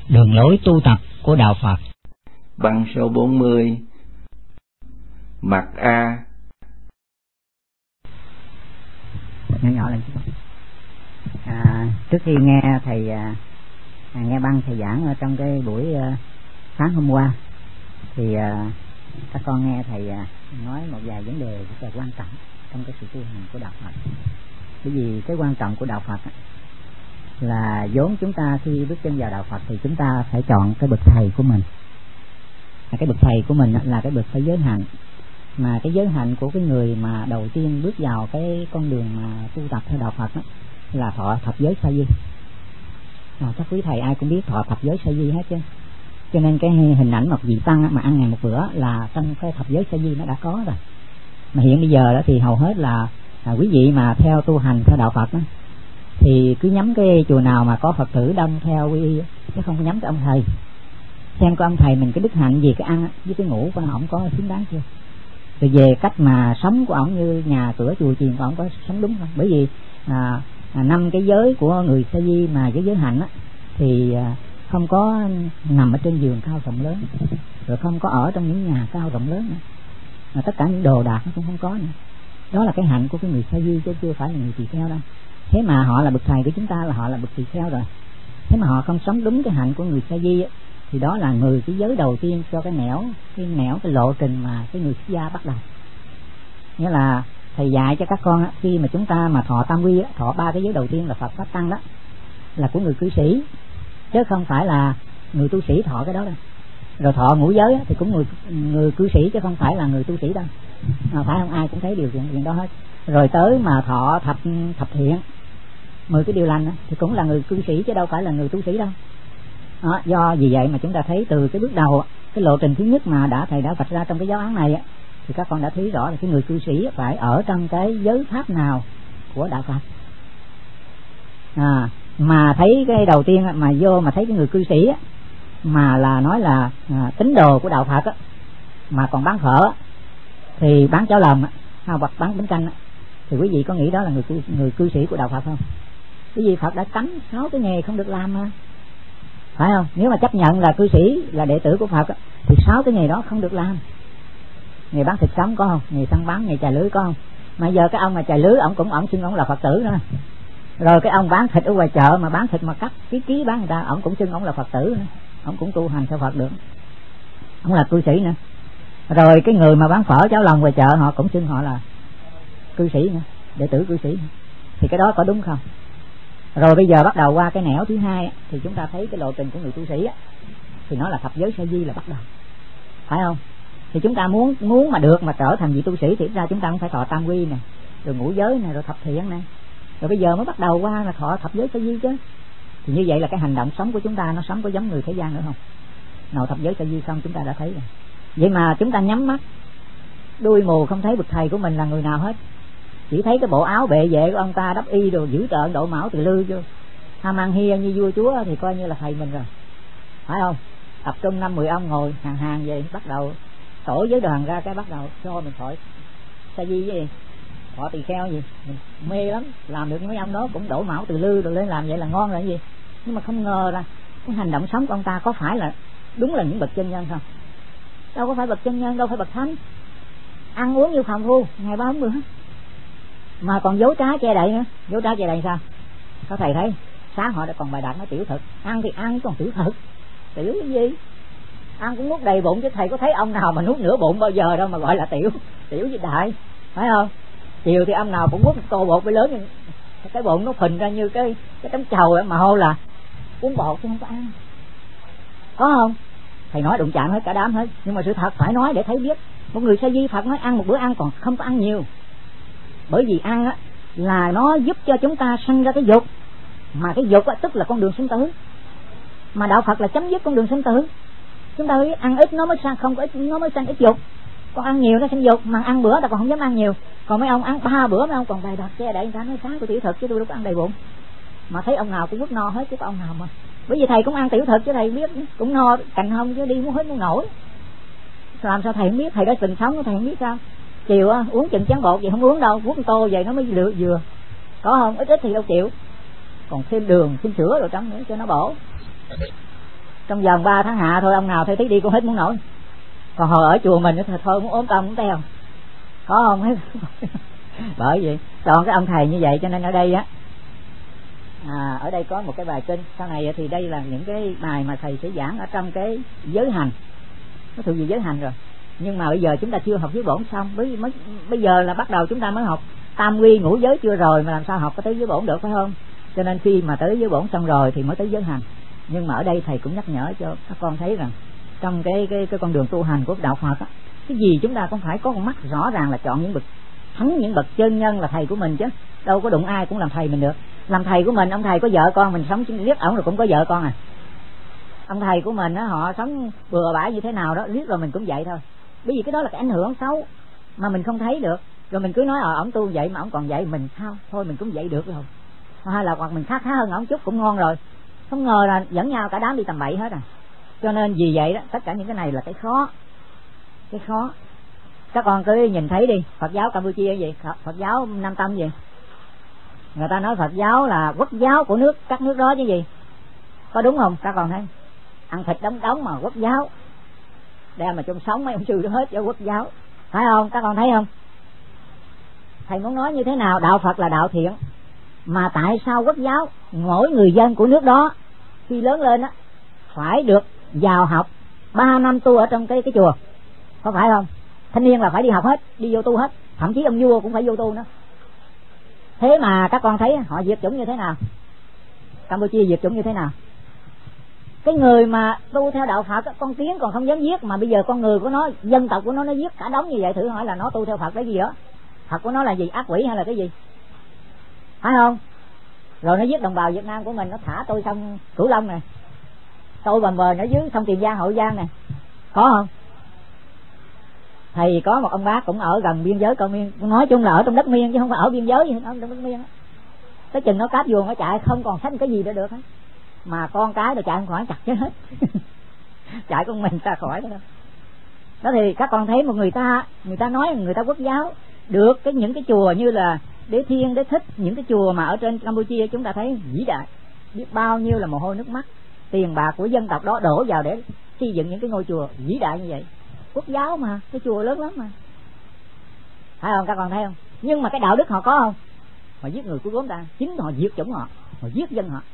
Đường lối tu tập của Đạo Phật. Băng số 40. Mặt A. Nhỏ lên chút. Trước khi nghe thầy nghe băng thầy giảng ở trong cái buổi sáng hôm qua thì các con nghe thầy nói một vài vấn đề rất là quan trọng trong cái sự tu hành của Đạo Phật. Bởi vì cái quan trọng của Đạo Phật là vốn chúng ta khi bước chân vào Đạo Phật thì chúng ta phải chọn cái bậc thầy của mình. Cái bậc thầy của mình là cái bậc phải giới hạnh, mà cái giới hạnh của cái người mà đầu tiên bước vào cái con đường mà tu tập theo Đạo Phật là thọ thập giới sa di. Các quý thầy ai cũng biết thọ thập giới sa di hết chứ. Cho nên cái hình ảnh một vị tăng mà ăn ngày một bữa là trong cái thập giới sa di nó đã có rồi. Mà hiện bây giờ đó thì hầu hết là quý vị mà theo tu hành theo Đạo Phật đó, thì cứ nhắm cái chùa nào mà có Phật tử đông theo quy y, chứ không có nhắm cái ông thầy. Xem cái ông thầy mình cái đức hạnh gì, cái ăn với cái ngủ của ổng có xứng đáng chưa. Rồi về cách mà sống của ổng như nhà cửa chùa chiền của ổng có sống đúng không. Bởi vì 5 cái giới của người sa di mà cái giới hạnh thì không có nằm ở trên giường cao rộng lớn, rồi không có ở trong những nhà cao rộng lớn nữa, mà tất cả những đồ đạc nó cũng không có nữa. Đó là cái hạnh của cái người sa di chứ chưa phải là người tỳ kheo đâu. Thế mà họ là bậc thầy của chúng ta, là họ là bậc tỳ kheo rồi. Thế mà họ không sống đúng cái hạnh của người sa di thì đó là người cái giới đầu tiên cho cái lộ trình mà cái người xuất gia bắt đầu. Nghĩa là thầy dạy cho các con khi mà chúng ta mà thọ tam quy, thọ 3 cái giới đầu tiên là Phật pháp tăng đó, là của người cư sĩ, chứ không phải là người tu sĩ thọ cái đó đâu. Rồi thọ ngũ giới thì cũng người cư sĩ chứ không phải là người tu sĩ đâu. Phải không? Ai cũng thấy điều chuyện đó hết. Rồi tới mà thọ thập thiện, 10 cái điều lành thì cũng là người cư sĩ chứ đâu phải là người tu sĩ đâu. Do vì vậy mà chúng ta thấy từ cái bước đầu, cái lộ trình thứ nhất mà thầy đã vạch ra trong cái giáo án này thì các con đã thấy rõ là cái người cư sĩ phải ở trong cái giới pháp nào của Đạo Phật. Mà thấy cái đầu tiên mà vô mà thấy cái người cư sĩ mà là nói là tín đồ của Đạo Phật mà còn bán phở thì bán cháo lòng hoặc bán bánh canh thì quý vị có nghĩ đó là người cư sĩ của Đạo Phật không? Bởi vì Phật đã cấm 6 cái nghề không được làm mà, phải không? Nếu mà chấp nhận là cư sĩ, là đệ tử của Phật thì 6 cái nghề đó không được làm. Nghề bán thịt sống có không? Nghề săn bắn, nghề chài lưới có không? Mà giờ cái ông mà chài lưới ổng xưng ổng là Phật tử nữa. Rồi cái ông bán thịt ở ngoài chợ mà bán thịt mà cắt ký bán người ta, ổng cũng xưng ổng là Phật tử nữa. Ổng cũng tu hành theo Phật được. Ổng là cư sĩ nữa. Rồi cái người mà bán phở cháo lòng ngoài chợ họ cũng xưng họ là cư sĩ nữa, đệ tử cư sĩ nữa. Thì cái đó có đúng không? Rồi bây giờ bắt đầu qua cái nẻo thứ hai thì chúng ta thấy cái lộ trình của người tu sĩ thì nó là thập giới sa di là bắt đầu, phải không? Thì chúng ta muốn mà được mà trở thành vị tu sĩ thì ra chúng ta cũng phải thọ tam quy nè, rồi ngũ giới nè, rồi thập thiện nè, rồi bây giờ mới bắt đầu qua là thọ thập giới sa di chứ. Thì như vậy là cái hành động sống của chúng ta nó sống có giống người thế gian nữa không? Nào thập giới sa di xong chúng ta đã thấy rồi. Vậy mà chúng ta nhắm mắt đuôi mù không thấy bậc thầy của mình là người nào hết, chỉ thấy cái bộ áo bệ vệ của ông ta đắp y đồ dữ tợn độ mão từ lư chứ mang hia như vua chúa thì coi như là thầy mình rồi, phải không? Tập trung 5-10 ông ngồi hàng về bắt đầu tổ giới đoàn ra cái bắt đầu cho mình thọ sa di gì thọ tỳ kheo gì, mình mê lắm, làm được mấy ông đó cũng đổ mão từ lư rồi lên làm vậy là ngon rồi gì. Nhưng mà không ngờ là cái hành động sống của ông ta có phải là đúng là những bậc chân nhân không? Đâu có phải bậc chân nhân, đâu phải bậc thánh, ăn uống như phàm phu ngày 3 bữa mà còn dối trá che đậy nữa. Dối trá che đậy sao? Có thầy thấy sáng họ đã còn bài đặt nói tiểu thực, ăn thì ăn còn tiểu thực, tiểu cái gì? Ăn cũng nuốt đầy bụng chứ thầy có thấy ông nào mà nuốt nửa bụng bao giờ đâu mà gọi là tiểu gì đại, phải không? Chiều thì ông nào cũng nuốt một tô bột với lớn, cái bụng nó phình ra như cái tấm trầu mà hô là uống bột chứ không có ăn, có không? Thầy nói đụng chạm hết cả đám hết, nhưng mà sự thật phải nói để thấy biết. Một người sa di Phật nói ăn một bữa ăn còn không có ăn nhiều, bởi vì ăn là nó giúp cho chúng ta sanh ra cái dục, mà cái dục tức là con đường sinh tử, mà Đạo Phật là chấm dứt con đường sinh tử. Chúng ta biết ăn ít nó mới sang, không có ít nó mới sang ít dục, còn ăn nhiều nó sinh dục. Mà ăn bữa ta còn không dám ăn nhiều, còn mấy ông ăn 3 bữa mấy ông còn bày đặt che đậy, người ta nói sáng của tiểu thực chứ tôi đâu có ăn đầy bụng. Mà thấy ông nào cũng vứt no hết chứ có ông nào mà, bởi vì thầy cũng ăn tiểu thực chứ thầy biết cũng no cành hông chứ đi muốn hết muốn nổi. Làm sao thầy không biết? Thầy đã từng sống thầy không biết sao? Chiều uống chừng chén bột gì không uống đâu, uống tô về nó mới vừa, có không? Ít thì đâu chịu, còn thêm đường thêm sữa rồi trắng nữa cho nó bổ. trong vòng 3 tháng hạ thôi, ông nào thấy tí đi cũng hết muốn nổi. Còn hồi ở chùa mình thì thôi muốn ốm tông muốn teo, có không hết. Bởi vậy chọn cái ông thầy như vậy, cho nên ở đây á, ở đây có một cái bài kinh. Sau này thì đây là những cái bài mà thầy sẽ giảng ở trong cái giới hành, nó thuộc về giới hành rồi. Nhưng mà bây giờ chúng ta chưa học giới bổn xong, bây giờ là bắt đầu chúng ta mới học tam quy ngũ giới chưa rồi, mà làm sao học có tới giới bổn được, phải không? Cho nên khi mà tới giới bổn xong rồi thì mới tới giới hành. Nhưng mà ở đây thầy cũng nhắc nhở cho các con thấy rằng trong cái con đường tu hành của đạo Phật á, cái gì chúng ta cũng phải có con mắt rõ ràng là chọn những bậc thánh, những bậc chân nhân là thầy của mình, chứ đâu có đụng ai cũng làm thầy mình được. Làm thầy của mình, ông thầy có vợ con, mình sống riết ổng rồi cũng có vợ con à. Ông thầy của mình á, họ sống bừa bãi như thế nào đó, riết rồi mình cũng vậy thôi. Bởi vì cái đó là cái ảnh hưởng xấu mà mình không thấy được, rồi mình cứ nói ổng tu vậy mà ổng còn vậy, mình sao thôi mình cũng vậy được rồi, hay là hoặc mình khá hơn ổng chút cũng ngon rồi. Không ngờ là dẫn nhau cả đám đi tầm bậy hết à. Cho nên vì vậy đó, tất cả những cái này là cái khó. Các con cứ nhìn thấy đi, Phật giáo Campuchia gì, Phật giáo Nam Tông gì, người ta nói Phật giáo là quốc giáo của các nước đó chứ gì, có đúng không? Các con thấy ăn thịt đóng mà quốc giáo, đem mà trong sống mấy ông sư đó hết cho quốc giáo, phải không? Các con thấy không? Thầy muốn nói như thế nào? Đạo Phật là đạo thiện, mà tại sao quốc giáo mỗi người dân của nước đó khi lớn lên á phải được vào học 3 năm tu ở trong cái chùa, có phải không? Thanh niên là phải đi học hết, đi vô tu hết, thậm chí ông vua cũng phải vô tu nữa. Thế mà các con thấy họ diệt chủng như thế nào? Campuchia diệt chủng như thế nào? Cái người mà tu theo đạo Phật, con kiến còn không dám giết, mà bây giờ con người của nó, dân tộc của nó giết cả đống như vậy, thử hỏi là nó tu theo Phật cái gì đó? Phật của nó là gì? Ác quỷ hay là cái gì? Phải không? Rồi nó giết đồng bào Việt Nam của mình, nó thả tôi sông Cửu Long này, tôi bầm bờ ở dưới sông Tiền Giang, Hậu Giang này, có không? Thầy có một ông bác cũng ở gần biên giới Cao Miên, nói chung là ở trong đất Miên chứ không phải ở biên giới gì, ở trong đất Miên á. Tới chừng nó cáp vuông nó chạy không còn xách cái gì nữa được hết, mà con cái rồi chạy không khỏi chặt chết hết. Chạy con mình ra khỏi đó. Đó thì các con thấy một người ta nói người ta quốc giáo được những cái chùa như là Đế Thiên, Đế Thích, những cái chùa mà ở trên Campuchia chúng ta thấy vĩ đại, biết bao nhiêu là mồ hôi nước mắt, tiền bạc của dân tộc đó đổ vào để xây dựng những cái ngôi chùa vĩ đại như vậy. Quốc giáo mà, cái chùa lớn lắm mà, phải không? Các con thấy không? Nhưng mà cái đạo đức họ có không? Họ giết người của gốm ta, chính họ diệt chủng họ giết dân họ.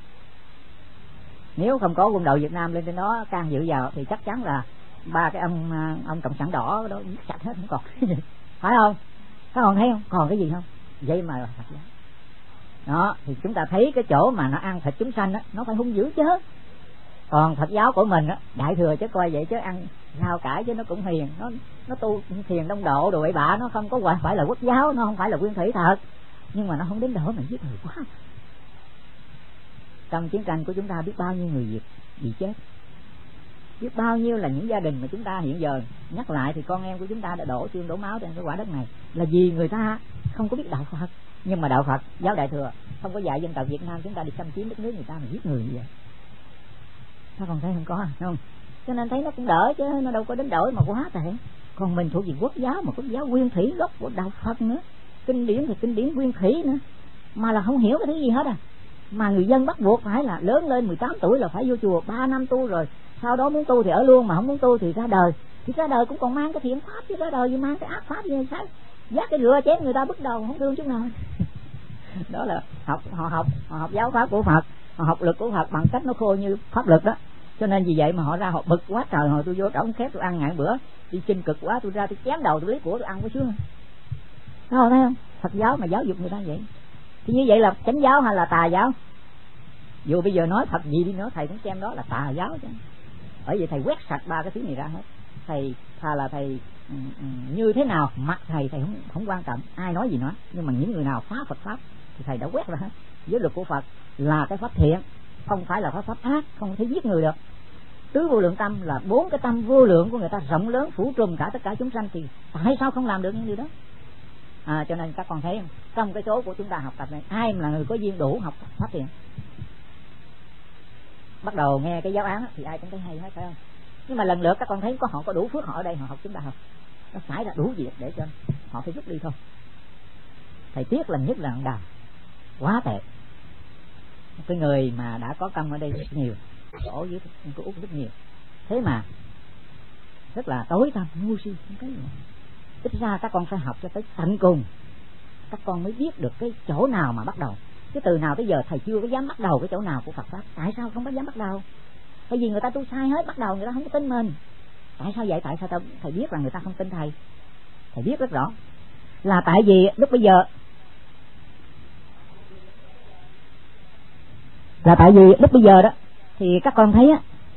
Nếu không có quân đội Việt Nam lên trên đó can dự vào thì chắc chắn là ba cái ông cộng sản đỏ đó giết sạch hết, không còn. Phải không? Các con thấy không? Còn cái gì không? Vậy mà Phật giáo đó thì chúng ta thấy cái chỗ mà nó ăn thịt chúng sanh á, nó phải hung dữ chứ. Còn Phật giáo của mình á, đại thừa chứ coi vậy chứ ăn rau cải chứ nó cũng hiền, nó tu thiền đông độ đồ bậy bạ, nó không có phải là quốc giáo, nó không phải là nguyên thủy thật, nhưng mà nó không đến độ mà giết người quá. Trong chiến tranh của chúng ta biết bao nhiêu người Việt bị chết, biết bao nhiêu là những gia đình mà chúng ta hiện giờ nhắc lại thì con em của chúng ta đã đổ xương đổ máu trên cái quả đất này, là vì người ta không có biết đạo Phật. Nhưng mà đạo Phật giáo đại thừa không có dạy dân tộc Việt Nam chúng ta đi xâm chiếm đất nước người ta mà giết người như vậy. Sao còn thấy không có không? Cho nên thấy nó cũng đỡ chứ nó đâu có đến đổi mà quá tệ. Còn mình thuộc về quốc giáo, mà quốc giáo nguyên thủy gốc của đạo Phật nữa, kinh điển thì kinh điển nguyên thủy nữa, mà là không hiểu cái thứ gì hết à. Mà người dân bắt buộc phải là lớn lên 18 tuổi là phải vô chùa 3 năm tu, rồi sau đó muốn tu thì ở luôn, mà không muốn tu thì ra đời. Thì ra đời cũng còn mang cái thiện pháp, chứ ra đời gì mang cái ác pháp gì sao? Giác cái rửa chén người ta bước đầu không thương chút nào. Đó là họ học giáo pháp của Phật, họ học lực của Phật bằng cách nó khô như pháp lực đó. Cho nên vì vậy mà họ ra họ bực quá trời, hồi tôi vô trỏng khép tôi ăn ngại bữa, đi xin cực quá tôi ra tôi chém đầu tôi lấy của tôi ăn có sướng. Thấy không? Phật giáo mà giáo dục người ta vậy thì như vậy là chánh giáo hay là tà giáo? Dù bây giờ nói thật gì đi nữa thầy cũng xem đó là tà giáo chứ. Bởi vì thầy quét sạch ba cái thứ này ra hết. Thầy thà là thầy như thế nào mặt thầy không quan trọng, ai nói gì nói, nhưng mà những người nào phá Phật pháp thì thầy đã quét ra hết. Giới luật của Phật là cái pháp thiện, không phải là pháp ác, không thể giết người được. Tứ vô lượng tâm là 4 cái tâm vô lượng của người ta rộng lớn phủ trùm cả tất cả chúng sanh, thì tại sao không làm được những điều đó? Cho nên các con thấy không? Trong cái số của chúng ta học tập này, ai mà là người có duyên đủ học pháp thiện, bắt đầu nghe cái giáo án thì ai cũng thấy hay hết, phải không? Nhưng mà lần lượt các con thấy họ có đủ phước, họ ở đây họ học chúng ta học, nó xảy ra đủ việc để cho họ phải rút đi thôi. Thầy tiếc là nhất là Đàm quá tệ, cái người mà đã có công ở đây rất nhiều, khổ với cô Út rất nhiều. Thế mà rất là tối tăm ngu si không cái gì. Ít ra các con phải học cho tới tận cùng, các con mới biết được cái chỗ nào mà bắt đầu. Chứ từ nào tới giờ thầy chưa có dám bắt đầu cái chỗ nào của Phật pháp. Tại sao không có dám bắt đầu? Bởi vì người ta tu sai hết, bắt đầu người ta không có tin mình. Tại sao vậy? Tại sao thầy biết là người ta không tin thầy? Thầy biết rất rõ là tại vì lúc bây giờ đó thì các con thấy á,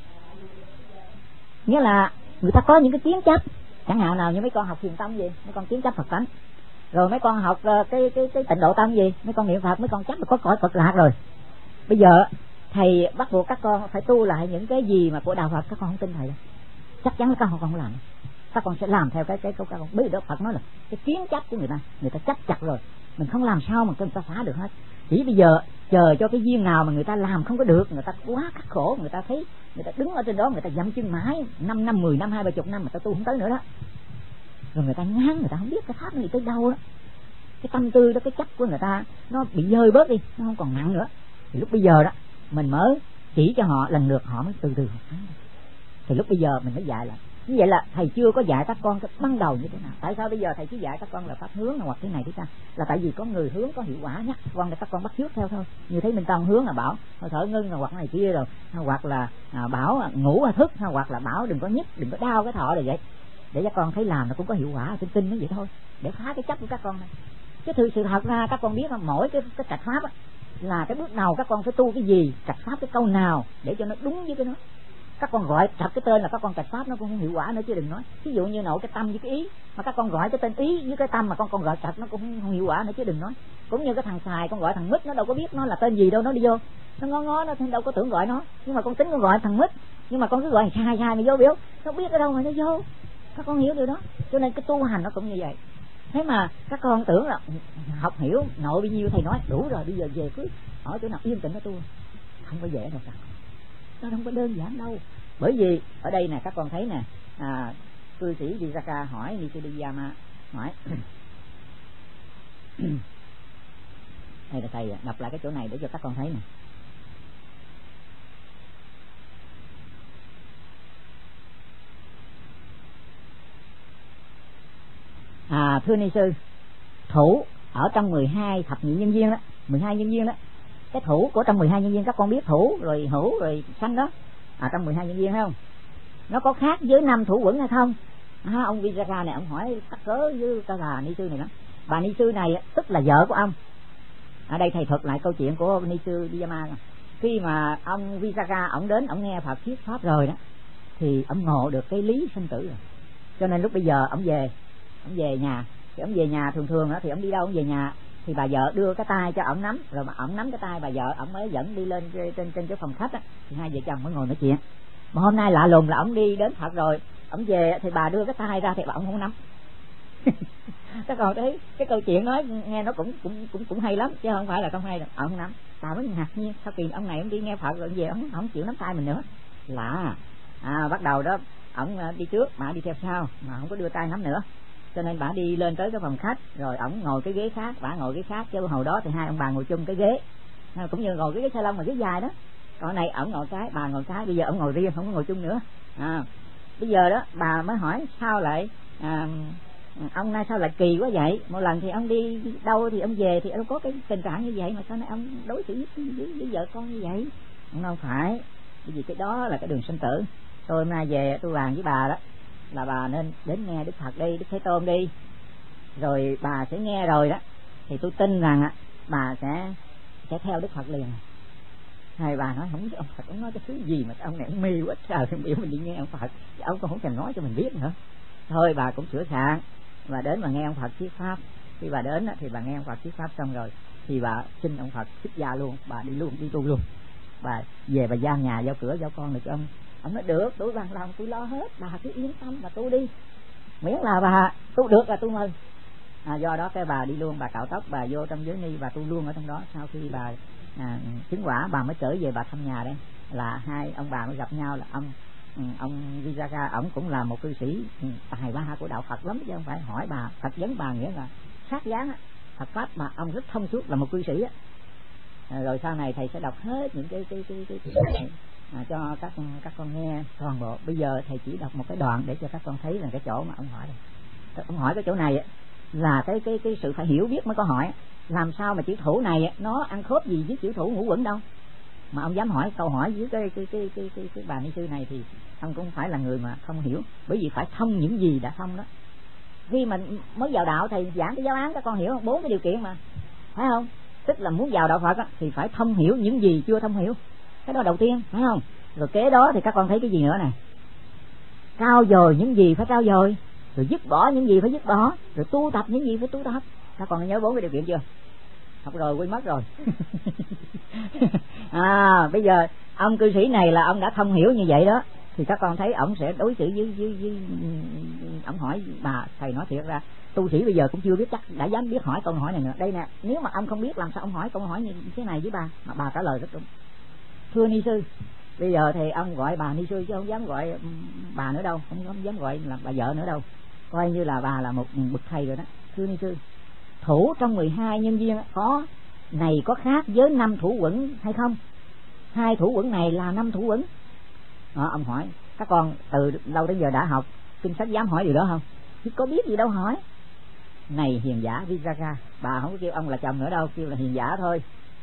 nghĩa là người ta có những cái kiến chấp, chẳng hạn nào như mấy con học thiền tông gì, mấy con kiến chấp Phật tánh, rồi mấy con học cái tịnh độ tông gì, mấy con niệm Phật, mấy con chấp là có cõi Phật lạc rồi. Bây giờ thầy bắt buộc các con phải tu lại những cái gì mà của đạo Phật. Các con không tin thầy đâu, chắc chắn là các con không làm. Các con sẽ làm theo cái các con biết đó. Phật nói là cái kiến chấp của người ta chấp chặt rồi, mình không làm sao mà người ta phá được hết. Chỉ bây giờ chờ cho cái duyên nào mà người ta làm không có được, người ta quá khắc khổ, người ta thấy người ta đứng ở trên đó, người ta dậm chân mãi 5 năm 10 năm 20 năm mà ta tu không tới nữa đó, rồi người ta ngán, người ta không biết cái pháp này tới đâu đó, cái tâm tư đó, cái chấp của người ta nó bị rơi bớt đi, nó không còn nặng nữa. Thì lúc bây giờ đó mình mới chỉ cho họ lần lượt, họ mới từ từ học. Thì lúc bây giờ mình mới dạy là như vậy, là thầy chưa có dạy các con cái ban đầu như thế nào. Tại sao bây giờ thầy chỉ dạy các con là pháp hướng hoặc thế này thế ta? Là tại vì có người hướng có hiệu quả nhắc con để các con bắt chước theo thôi. Như thấy Minh Tông hướng là bảo hơi thở ngưng, hoặc này kia rồi, hoặc là bảo ngủ thức, hoặc là bảo đừng có nhức, đừng có đau cái thọ rồi vậy, để các con thấy làm nó cũng có hiệu quả trên kinh nó vậy thôi, để phá cái chấp của các con này. Chứ sự thật ra các con biết là mỗi cái trạch pháp á, là cái bước đầu các con phải tu cái gì, trạch pháp cái câu nào để cho nó đúng với cái nó. Các con gọi thật cái tên là các con trạch pháp nó cũng không hiệu quả nữa, chứ đừng nói ví dụ như nội cái tâm với cái ý, mà các con gọi cái tên ý với cái tâm mà con gọi trạch nó cũng không hiệu quả nữa, chứ đừng nói. Cũng như cái thằng xài con gọi thằng mít, nó đâu có biết nó là tên gì đâu, nó đi vô nó ngó nó đâu có tưởng gọi nó, nhưng mà con tính con gọi thằng mít, nhưng mà con cứ gọi sai mà vô biểu nó biết ở đâu mà nó vô. Các con hiểu điều đó. Cho nên cái tu hành nó cũng như vậy. Thế mà các con tưởng là học hiểu nội bao nhiêu thầy nói đủ rồi, bây giờ về cứ hỏi chỗ nào yên tĩnh nó tu, không có dễ đâu cả. Nó không có đơn giản đâu. Bởi vì ở đây nè, các con thấy nè, cư sĩ Visakha hỏi Nishidiyama hỏi đây là thầy đọc lại cái chỗ này để cho các con thấy nè. Thưa ni sư, thủ ở trong 12 thập nhị nhân duyên đó, 12 nhân duyên đó, cái thủ của trong 12 nhân duyên các con biết thủ rồi hữu rồi sanh đó, trong 12 nhân duyên thấy không? Nó có khác với 5 thủ quẩn hay không? Ông Visakha này ông hỏi tắc cớ với bà ni sư này đó. Bà ni sư này tức là vợ của ông. Ở đây thầy thuật lại câu chuyện của ni sư Diyama. Khi mà ông Visakha ông đến ông nghe Phật thuyết pháp rồi đó, thì ông ngộ được cái lý sinh tử rồi. Cho nên lúc bây giờ ông về nhà, thì ông về nhà thường đó thì ông đi đâu ông về nhà thì bà vợ đưa cái tay cho ổng nắm, rồi mà ổng nắm cái tay bà vợ ổng mới dẫn đi lên trên cái phòng khách á, thì hai vợ chồng mới ngồi nói chuyện. Mà hôm nay lạ lùng là ổng đi đến Phật rồi, ổng về thì bà đưa cái tay ra thì bà ổng không nắm. Các con thấy cái câu chuyện nói nghe nó cũng hay lắm, chứ không phải là không hay đâu. Ổng không nắm, bà mới ngạc nhiên sao kỳ ông này ông đi nghe Phật rồi về ổng chịu nắm tay mình nữa. Lạ. Bắt đầu đó ổng đi trước, bà đi theo sau mà không có đưa tay nắm nữa. Cho nên bà đi lên tới cái phòng khách, rồi ổng ngồi cái ghế khác, bà ngồi cái khác, chứ hồi đó thì hai ông bà ngồi chung cái ghế, cũng như ngồi cái salon mà ghế dài đó. Còn này ổng ngồi cái, bà ngồi cái, bây giờ ổng ngồi riêng không có ngồi chung nữa. Bây giờ đó bà mới hỏi sao lại ông nay sao lại kỳ quá vậy? Một lần thì ông đi đâu thì ông về thì ông có cái tình trạng như vậy, mà sao nay ông đối xử với vợ con như vậy? Ông đâu phải, bởi vì cái đó là cái đường sinh tử. Tôi hôm nay về tôi bàn với bà đó là bà nên đến nghe Đức Phật đi, Đức Thế Tôn đi, rồi bà sẽ nghe rồi đó thì tôi tin rằng bà sẽ theo Đức Phật liền. Hai bà nói không, ông Phật ông nói cái thứ gì mà ông này ông mê quá trời, biểu mình đi nghe ông Phật, ông cũng không thèm nói cho mình biết nữa. Thôi bà cũng sửa soạn và đến mà nghe ông Phật thuyết pháp. Khi bà đến thì bà nghe ông Phật thuyết pháp xong rồi thì bà xin ông Phật xuất gia luôn, bà đi tu luôn. Bà về bà giao nhà giao cửa giao con được cho ông. Ông nói được, tôi bằng lòng tôi lo hết, bà cứ yên tâm bà tu đi, miễn là bà tu được là tôi mừng. Do đó cái bà đi luôn, bà cạo tóc, bà vô trong giới ni, bà tu luôn ở trong đó. Sau khi bà chứng quả bà mới trở về bà thăm nhà đây, là hai ông bà mới gặp nhau. Là ông Visakha ổng cũng là một cư sĩ tài ba của đạo Phật lắm, chứ không phải hỏi bà Phật vấn bà nghĩa là sát dáng Phật pháp, mà ông rất thông suốt, là một cư sĩ á. Rồi sau này thầy sẽ đọc hết những cái cho các con nghe toàn bộ. Bây giờ thầy chỉ đọc một cái đoạn để cho các con thấy là cái chỗ mà ông hỏi đây. Ông hỏi cái chỗ này là cái sự phải hiểu biết mới có hỏi. Làm sao mà chữ thủ này nó ăn khớp gì với chữ thủ ngũ uẩn đâu mà ông dám hỏi câu hỏi với cái bà ni sư này, thì ông cũng phải là người mà không hiểu, bởi vì phải thông những gì đã thông đó. Khi mình mới vào đạo thầy giảng cái giáo án các con hiểu không? 4 cái điều kiện mà, phải không? Tức là muốn vào đạo Phật thì phải thông hiểu những gì chưa thông hiểu, cái đó đầu tiên, phải không? Rồi kế đó thì các con thấy cái gì nữa này? Trau dồi những gì phải trau dồi, rồi dứt bỏ những gì phải dứt bỏ, rồi tu tập những gì phải tu tập. Các con nhớ 4 cái điều kiện chưa? Học rồi quên mất rồi. Bây giờ ông cư sĩ này là ông đã thông hiểu như vậy đó, thì các con thấy ông sẽ đối xử với ông hỏi bà. Thầy nói thiệt ra tu sĩ bây giờ cũng chưa biết chắc đã dám biết hỏi câu hỏi này nữa. Đây nè, nếu mà ông không biết làm sao ông hỏi câu hỏi như thế này với bà mà bà trả lời rất đúng. Thưa ni sư, bây giờ thì ông gọi bà ni sư chứ không dám gọi bà nữa đâu, không dám gọi là bà vợ nữa đâu, coi như là bà là một bậc thầy rồi đó. Thưa ni sư, thủ trong 12 nhân duyên có này có khác với 5 thủ uẩn hay không? 2 thủ uẩn này là 5 thủ uẩn. Ông hỏi các con từ lâu đến giờ đã học kinh sách, dám hỏi điều đó không? Chứ có biết gì đâu hỏi. Này hiền giả Viraga, bà không có kêu ông là chồng nữa đâu, kêu là hiền giả thôi.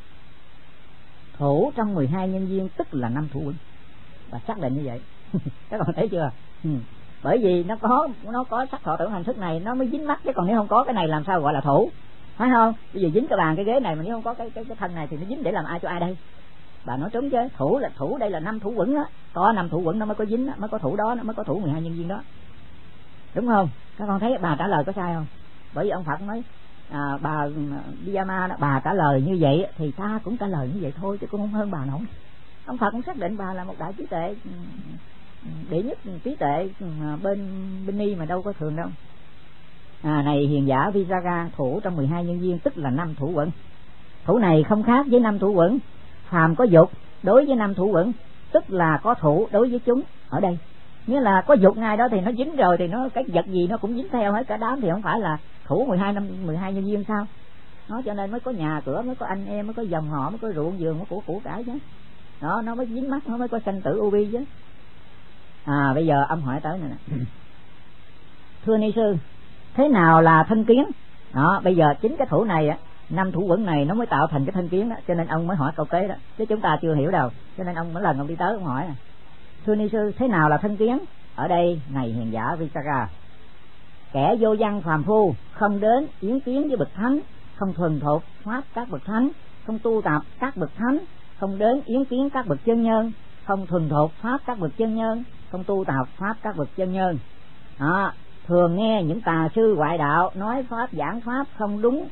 Thủ trong 12 nhân duyên tức là 5 thủ uẩn, bà xác định như vậy. Các con thấy chưa? Bởi vì nó có sắc thọ tưởng hành thức này nó mới dính mắt, chứ còn nếu không có cái này làm sao gọi là thủ, phải không? Bây giờ dính cái bàn cái ghế này mà nếu không có cái thân này thì nó dính để làm ai cho ai đây? Bà nói trúng chứ. Thủ đây là 5 thủ uẩn đó, có 5 thủ uẩn nó mới có dính đó, mới có thủ đó, nó mới có thủ 12 nhân duyên đó, đúng không? Các con thấy bà trả lời có sai không? Bởi vì ông Phật nói bà Vijama đó, bà trả lời như vậy thì ta cũng trả lời như vậy thôi, chứ cũng không hơn bà nổi. Ông Phật cũng xác định bà là một đại trí tuệ, đệ nhất trí tuệ bên ni mà đâu có thường đâu. Này hiền giả Viraga, thủ trong 12 nhân duyên tức là 5 thủ uẩn. Thủ này không khác với 5 thủ uẩn. Phàm có dục đối với 5 thủ uẩn, tức là có thủ đối với chúng. Ở đây nghĩa là có dục ngay đó thì nó dính rồi, thì nó cái vật gì nó cũng dính theo hết cả đám, thì không phải là thủ 12 nhân duyên sao? Nó cho nên mới có nhà cửa, mới có anh em, mới có dòng họ, mới có ruộng vườn, mới có củ cải chứ. Đó, nó mới dính mắt, nó mới có sanh tử ubi chứ. Bây giờ ông hỏi tới này nè. Thưa ni sư, thế nào là thân kiến? Đó, bây giờ chính cái thủ này 5 thủ uẩn này nó mới tạo thành cái thân kiến đó, cho nên ông mới hỏi câu kế đó, chứ chúng ta chưa hiểu đâu, cho nên ông mỗi lần ông đi tới ông hỏi nè. Thưa ni sư, thế nào là thân kiến? Ở đây này hiền giả Viraga, kẻ vô văn phàm phu không đến yến kiến với bậc thánh, không thuần thục pháp các bậc thánh, không tu tập các bậc thánh, không đến yến kiến các bậc chân nhân, không thuần thục pháp các bậc chân nhân, không tu tập pháp các bậc chân nhân. Thường nghe những tà sư ngoại đạo nói pháp giảng pháp không đúng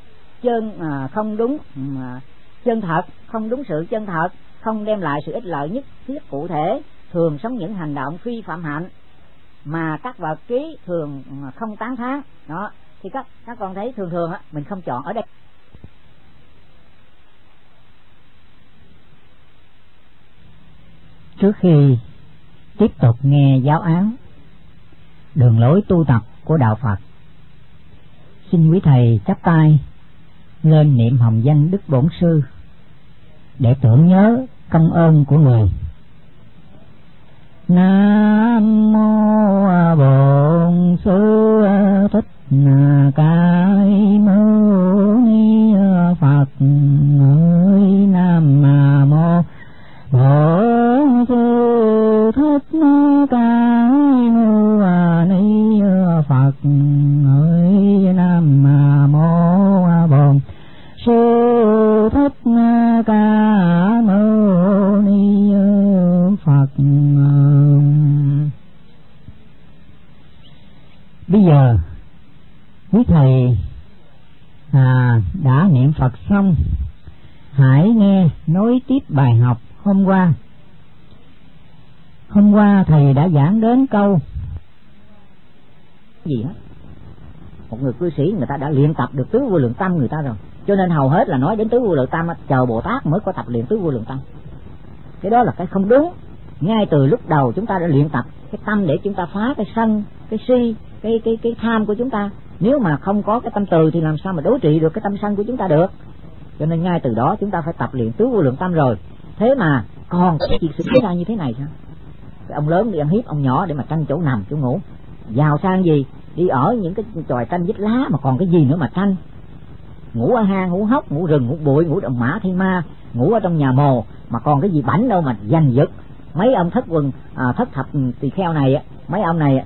chân thật, không đúng sự chân thật, không đem lại sự ích lợi nhất thiết cụ thể, thường sống những hành động phi phạm hạnh mà các bậc trí thường không tán thán. Đó thì các con thấy thường mình không chọn ở đây. Trước khi tiếp tục nghe giáo án đường lối tu tập của đạo Phật, xin quý thầy chắp tay lên niệm hồng danh Đức Bổn Sư để tưởng nhớ công ơn của người. Nam mô Bổn Sư Thích Ca Mâu Ni Phật. Nam mô Bổn Sư Thích Ca Mâu Ni Phật. Nam mô Bổn Sư Thích Ca Mâu Ni Phật. Bây giờ quý thầy đã niệm Phật xong, hãy nghe nối tiếp bài học hôm qua. Hôm qua thầy đã giảng đến câu gì hết. Một người cư sĩ người ta đã luyện tập được tứ vô lượng tâm người ta rồi, cho nên hầu hết là nói đến tứ vô lượng tâm, chờ Bồ Tát mới có tập luyện tứ vô lượng tâm. Cái đó là cái không đúng. Ngay từ lúc đầu chúng ta đã luyện tập cái tâm để chúng ta phá cái sân, cái si, cái tham của chúng ta. Nếu mà không có cái tâm từ thì làm sao mà đối trị được cái tâm sân của chúng ta được. Cho nên ngay từ đó chúng ta phải tập luyện tứ vô lượng tâm rồi. Thế mà còn cái chuyện xảy ra như thế này sao? Cái ông lớn đi ăn hiếp ông nhỏ để mà tranh chỗ nằm chỗ ngủ, giàu sang gì đi ở những cái chòi tranh vít lá mà còn cái gì nữa mà tranh, ngủ ở hang, ngủ hốc, ngủ rừng, ngủ bụi, ngủ động mã thiên ma, ngủ ở trong nhà mồ mà còn cái gì bảnh đâu mà giành giật. Mấy ông thất quần thất thập tỳ kheo này, mấy ông này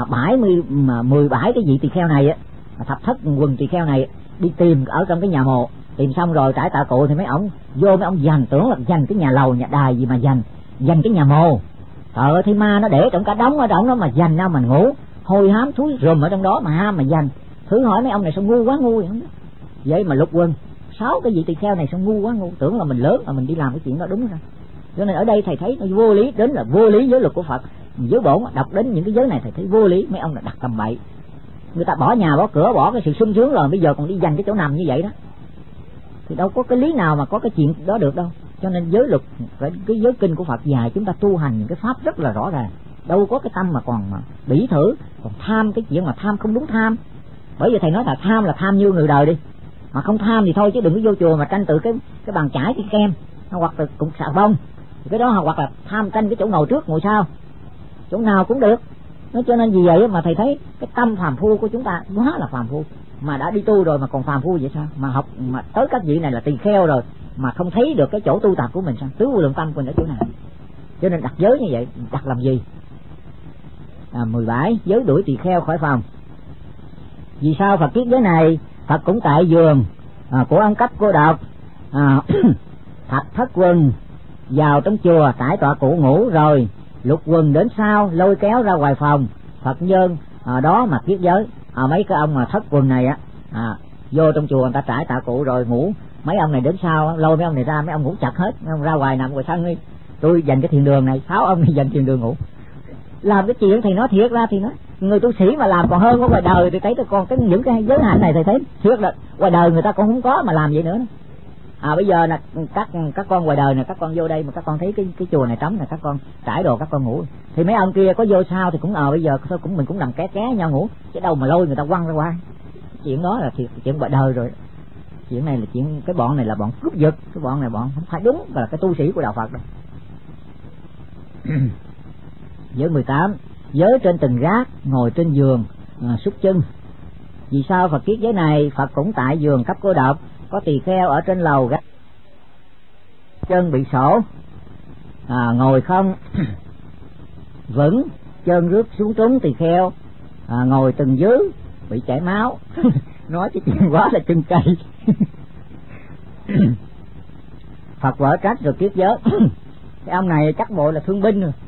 17 cái vị tỳ kheo này, thập thất quần tỳ kheo này đi tìm ở trong cái nhà mồ, tìm xong rồi trải tạ cụ thì mấy ông vô, mấy ông giành, tưởng là giành cái nhà lầu nhà đài gì mà giành cái nhà mồ. Trời ơi, thiên ma nó để trong cả đống ở trong đó mà giành đâu mà ngủ, hôi hám thúi rùm ở trong đó mà ham mà giành. Thử hỏi mấy ông này sao ngu quá ngu vậy mà lục quân 6 cái vị tỳ kheo này sao ngu quá ngu, tưởng là mình lớn mà mình đi làm cái chuyện đó đúng rồi. Cho nên ở đây thầy thấy nó vô lý, đến là vô lý giới luật của Phật. Giới bổn đọc đến những cái giới này thầy thấy vô lý, mấy ông là đặt tầm bậy. Người ta bỏ nhà bỏ cửa, bỏ cái sự sung sướng rồi, bây giờ còn đi dành cái chỗ nằm như vậy đó, thì đâu có cái lý nào mà có cái chuyện đó được đâu. Cho nên giới luật, cái giới kinh của Phật dạy chúng ta tu hành những cái pháp rất là rõ ràng, đâu có cái tâm mà còn mà bỉ thử, còn tham cái chuyện mà tham không đúng tham. Bởi vì thầy nói là tham như người đời đi, mà không tham thì thôi, chứ đừng có vô chùa mà tranh từ cái bàn chải cái kem hoặc là cục xà bông cái đó, hoặc là tham tranh cái chỗ ngồi trước ngồi sau, chỗ nào cũng được. Nó cho nên vì vậy mà thầy thấy cái tâm phàm phu của chúng ta quá là phàm phu, mà đã đi tu rồi mà còn phàm phu vậy sao? Mà học mà tới các vị này là tỳ kheo rồi mà không thấy được cái chỗ tu tập của mình sao? Tứ vô lượng tâm của mình ở chỗ nào? Cho nên đặt giới như vậy đặt làm gì? 17 giới đuổi tỳ kheo khỏi phòng. Vì sao Phật kiết giới này? Phật cũng tại giường của ăn cắp cô độc thạch thất quần vào trong chùa trải tọa cụ ngủ, rồi lục quần đến sau lôi kéo ra ngoài phòng. Phật nhân đó mà kiết giới. Mấy cái ông mà thất quần này vô trong chùa người ta trải tọa cụ rồi ngủ, mấy ông này đến sau lôi mấy ông này ra, mấy ông ngủ chặt hết, mấy ông ra ngoài nằm ngoài sân đi, tôi dành cái thiền đường này, 6 ông này dành thiền đường ngủ. Làm cái chuyện thì nó thiệt ra thì nó người tu sĩ mà làm còn hơn ở ngoài đời thì thấy còn cái những cái giới hạnh này thầy thấy thiệt là ngoài đời người ta còn không có mà làm vậy nữa. Bây giờ là các con ngoài đời này, các con vô đây mà các con thấy cái chùa này trống này, các con trải đồ các con ngủ, thì mấy ông kia có vô sao thì cũng bây giờ thôi cũng mình cũng nằm ké nhau ngủ, chứ đâu mà lôi người ta quăng ra ngoài. Chuyện đó là thiệt, chuyện ngoài đời rồi. Chuyện này là chuyện, cái bọn này là bọn cướp giật, cái bọn này bọn không phải đúng là cái tu sĩ của đạo Phật đâu. Giới 18 giới trên từng gác, ngồi trên giường xúc chân. Vì sao Phật kiết giới này? Phật cũng tại giường cấp cô độc, có tỳ kheo ở trên lầu gác chân bị sổ, ngồi không vững, chân rước xuống trúng tỳ kheo, ngồi từng dưới bị chảy máu. Nói cái chuyện quá là chân cây. Phật vỡ trách rồi kiết giới. Cái ông này chắc bộ là thương binh rồi.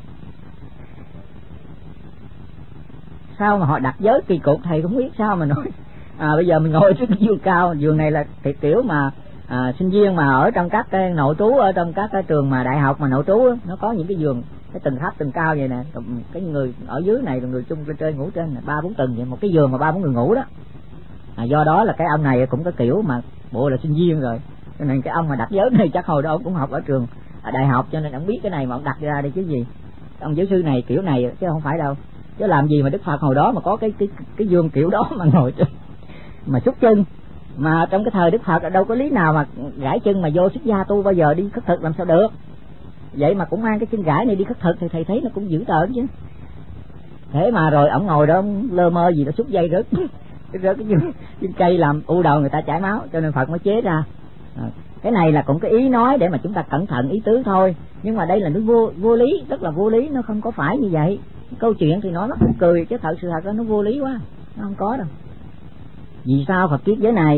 Sao mà họ đặt giới kỳ cục thầy không biết sao mà nói. Bây giờ mình ngồi trên cái giường cao, giường này là kiểu mà sinh viên mà ở trong các cái nội trú, ở trong các cái trường mà đại học mà nội trú, nó có những cái giường cái từng thấp từng cao vậy nè, cái người ở dưới này là người chung lên trên ngủ trên 3-4 tầng vậy, một cái giường mà 3-4 người ngủ đó. Do đó là cái ông này cũng có kiểu mà bộ là sinh viên rồi, cho nên cái ông mà đặt giới này chắc hồi đó ông cũng học ở trường đại học, cho nên ông biết cái này mà ông đặt ra đi chứ gì. Ông giáo sư này kiểu này chứ không phải đâu. Chứ làm gì mà Đức Phật hồi đó mà có cái giường kiểu đó mà ngồi trên mà xúc chân, mà trong cái thời Đức Phật đâu có lý nào mà gãi chân mà vô xuất gia tu bao giờ đi khất thực làm sao được. Vậy mà cũng mang cái chân gãi này đi khất thực thì thầy thấy nó cũng dữ tợn chứ. Thế mà rồi ổng ngồi đó lơ mơ gì đó xúc dây rớt cái chân cây làm u đầu người ta chảy máu, cho nên Phật mới chế ra. Cái này là cũng cái ý nói để mà chúng ta cẩn thận ý tứ thôi, nhưng mà đây là nó vô lý, rất là vô lý, nó không có phải như vậy. Câu chuyện thì nói nó cũng cười chứ thật sự thật nó vô lý quá, nó không có đâu. Vì sao Phật kiết giới này?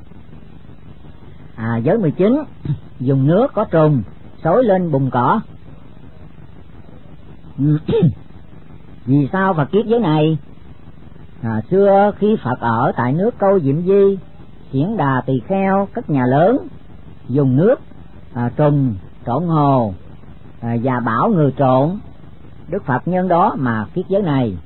Giới 19 dùng nước có trùng xối lên bùn cỏ. Vì sao Phật kiết giới này? Xưa khi Phật ở tại nước Câu Diệm Di, Xiển Đà Tỳ Kheo cất nhà lớn, dùng nước trùng trộn hồ và bảo người trộn. Đức Phật nhân đó mà kiết giới này.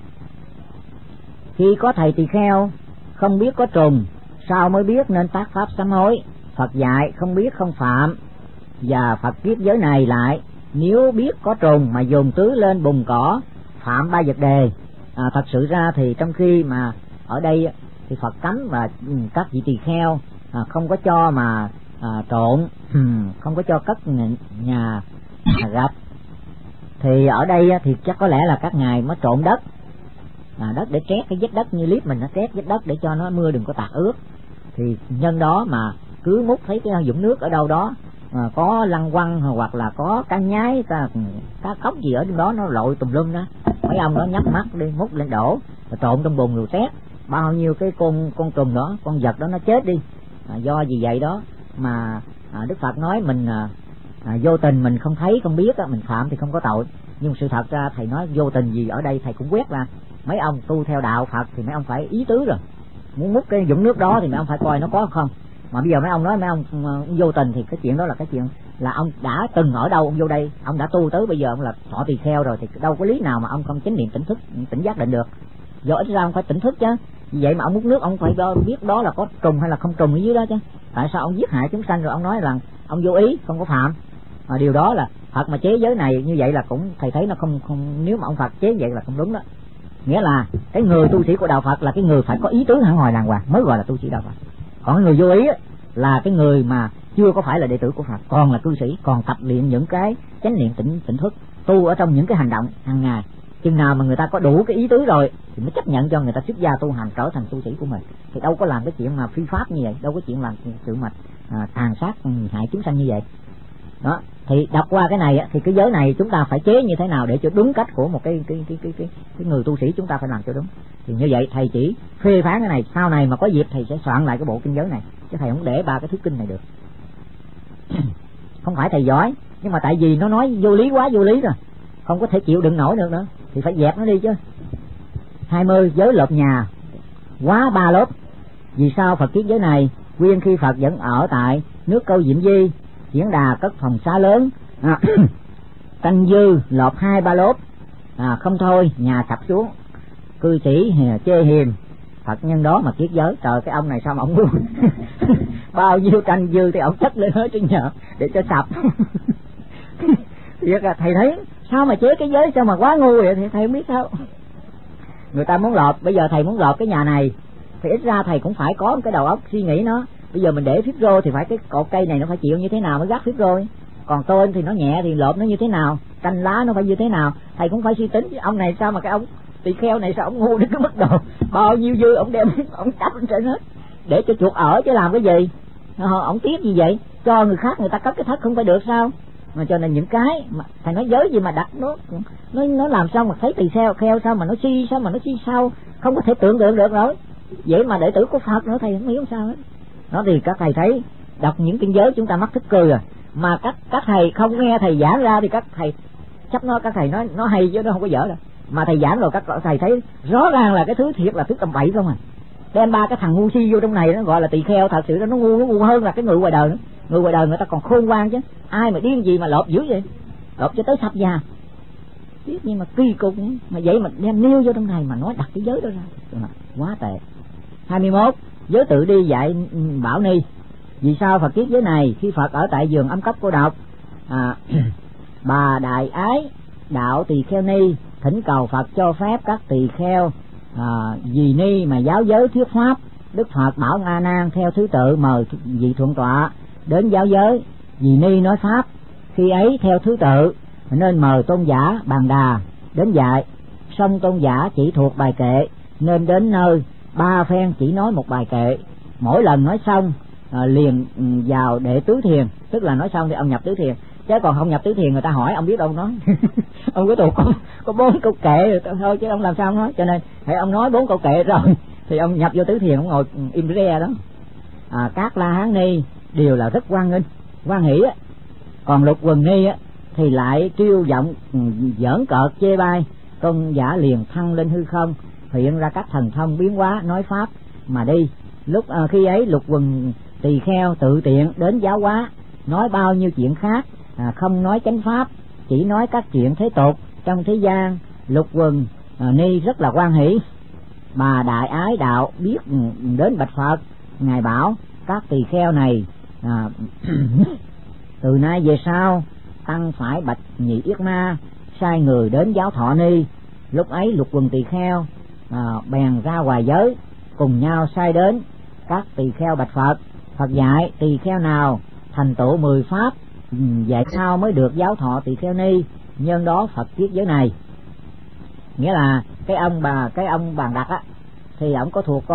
Khi có thầy tỳ kheo không biết có trùng, sao mới biết nên tác pháp sám hối. Phật dạy không biết không phạm, và Phật kiết giới này lại. Nếu biết có trùng mà dùng tưới lên bùn cỏ, phạm 3 vật đề. Thật sự ra thì trong khi mà ở đây thì Phật cấm và các vị tỳ kheo không có cho mà trộn, không có cho cất nhà gạch. Thì ở đây thì chắc có lẽ là các ngài mới trộn đất, đất để trét cái vết đất như clip mình, nó trét vết đất để cho nó mưa đừng có tạt ướt. Thì nhân đó mà cứ múc thấy cái vũng nước ở đâu đó có lăng quăng hoặc là có cá nhái, cá cóc gì ở trong đó nó lội tùm lum đó, mấy ông đó nhắm mắt đi múc lên đổ rồi trộn trong bùn rồi trét, bao nhiêu cái con trùng đó, con vật đó nó chết đi. Do gì vậy đó mà Đức Phật nói mình vô tình mình không thấy không biết mình phạm thì không có tội, nhưng sự thật ra thầy nói vô tình gì ở đây thầy cũng quét ra. Mấy ông tu theo đạo Phật thì mấy ông phải ý tứ rồi, muốn múc cái vũng nước đó thì mấy ông phải coi nó có không. Mà bây giờ mấy ông nói mấy ông vô tình thì cái chuyện đó là cái chuyện là ông đã từng ở đâu, ông vô đây ông đã tu tới bây giờ ông là thọ tỳ kheo rồi thì đâu có lý nào mà ông không chánh niệm tỉnh thức tỉnh giác định được. Do ít ra ông phải tỉnh thức chứ, vì vậy mà ông múc nước ông phải biết đó là có trùng hay là không trùng ở dưới đó chứ. Tại sao ông giết hại chúng sanh rồi ông nói rằng ông vô ý không có phạm. Mà điều đó là Phật mà chế giới này như vậy là cũng thầy thấy nó không nếu mà ông Phật chế vậy là không đúng đó. Nghĩa là cái người tu sĩ của đạo Phật là cái người phải có ý tứ hẳn hoài đàng hoàng mới gọi là tu sĩ đạo Phật. Còn cái người vô ý là cái người mà chưa có phải là đệ tử của Phật, còn là cư sĩ, còn tập luyện những cái chánh niệm tỉnh thức, tu ở trong những cái hành động hàng ngày. Chừng nào mà người ta có đủ cái ý tứ rồi thì mới chấp nhận cho người ta xuất gia tu hành trở thành tu sĩ của mình. Thì đâu có làm cái chuyện mà phi pháp như vậy, đâu có chuyện làm sự mà tàn sát hại chúng sanh như vậy. Đó, thì đọc qua cái này thì cái giới này chúng ta phải chế như thế nào để cho đúng cách của một cái người tu sĩ, chúng ta phải làm cho đúng. Thì như vậy thầy chỉ phê phán cái này, sau này mà có dịp thầy sẽ soạn lại cái bộ kinh giới này, chứ thầy không để ba cái thuyết kinh này được. Không phải thầy giỏi, nhưng mà tại vì nó nói vô lý quá vô lý rồi, không có thể chịu đựng nổi được nữa thì phải dẹp nó đi chứ. 20 giới lợp nhà quá 3 lớp. Vì sao Phật kiết giới này? Nguyên khi Phật vẫn ở tại nước Câu Diệm Di, Diễn Đà cất phòng xá lớn, canh dư lọt 2-3 lốp, không thôi nhà sập xuống, cư sĩ chê hiềm Phật nhân đó mà kiết giới. Trời, cái ông này sao mà ông luôn bao nhiêu canh dư thì ông chất lên hết trên nhờ để cho sập. Việc là thầy thấy sao mà chế cái giới sao mà quá ngu vậy thì thầy không biết sao. Người ta muốn lọt, bây giờ thầy muốn lọt cái nhà này thì ít ra thầy cũng phải có một cái đầu óc suy nghĩ nó. Bây giờ mình để phíp rô thì phải cái cột cây này nó phải chịu như thế nào mới gác phíp rô. Còn tôn thì nó nhẹ thì lộp nó như thế nào, canh lá nó phải như thế nào, thầy cũng phải suy tính. Ông này sao mà cái ông tỳ kheo này sao ông ngu đến cái mức độ bao nhiêu dư ông đem ông đắp lên trên hết để cho chuột ở chứ làm cái gì. Ông tiếc gì vậy, cho người khác người ta cất cái thất không phải được sao. Mà cho nên những cái mà thầy nói giới gì mà đặt nó làm sao mà thấy tỳ kheo sao mà nó suy sao không có thể tưởng tượng được rồi. Vậy mà đệ tử của Phật nữa thầy không hiểu sao hết. Nó thì các thầy thấy đọc những kinh giới chúng ta mắc thức cười rồi, mà các thầy không nghe thầy giảng ra thì các thầy chấp nó, các thầy nói nó hay chứ nó không có dở đâu. Mà thầy giảng rồi các thầy thấy rõ ràng là cái thứ thiệt là thứ tầm bậy không à. Đem ba cái thằng ngu si vô trong này nó gọi là tỳ kheo, thật sự nó ngu hơn là cái người ngoài đời nữa. Người ngoài đời người ta còn khôn ngoan chứ, ai mà điên gì mà lộp dữ vậy, lộp cho tới sập nhà. Biết nhưng mà kỳ cục mà vậy mà đem nêu vô trong này mà nói đặt cái giới đó ra, quá tệ. 21 giới tự đi dạy Bảo Ni. Vì sao Phật kiết giới này? Khi Phật ở tại vườn Âm Cấp Cô Độc, bà Đại Ái đạo tỳ kheo ni thỉnh cầu Phật cho phép các tỳ kheo vì ni mà giáo giới thuyết pháp. Đức Phật bảo A Nan theo thứ tự mời vị thượng tọa đến giáo giới. Vì ni nói pháp, khi ấy theo thứ tự nên mời tôn giả Bàn Đà đến dạy. Xong tôn giả chỉ thuộc bài kệ nên đến nơi 3 phen chỉ nói một bài kệ. Mỗi lần nói xong liền vào để tứ thiền, tức là nói xong thì ông nhập tứ thiền. Chứ còn không nhập tứ thiền người ta hỏi ông biết đâu nói. Ông có tụ có 4 câu kệ rồi thôi chứ ông làm sao ông nói. Cho nên phải ông nói 4 câu kệ rồi thì ông nhập vô tứ thiền, ông ngồi im re đó. Các La Hán ni đều là rất hoan nghênh hoan hỷ á. Còn Lục Quần ni á thì lại trêu giọng giỡn cợt chê bai. Tôn giả liền thăng lên hư không, hiện ra các thần thông biến hóa nói pháp mà đi. Lúc khi ấy Lục Quần tỳ kheo tự tiện đến giáo hóa, nói bao nhiêu chuyện khác, không nói chánh pháp, chỉ nói các chuyện thế tục trong thế gian. Lục Quần ni rất là hoan hỷ. Bà Đại Ái đạo biết đến bạch Phật, ngài bảo các tỳ kheo này từ nay về sau tăng phải bạch Nhị Yết Na sai người đến giáo thọ ni. Lúc ấy Lục Quần tỳ kheo bèn ra ngoài giới cùng nhau sai đến. Các tỳ kheo bạch Phật, Phật dạy tỳ kheo nào thành tựu 10 pháp, vậy sao mới được giáo thọ tỳ kheo ni, nhân đó Phật triết giới này. Nghĩa là cái ông Bàn Đặc á thì ông có thuộc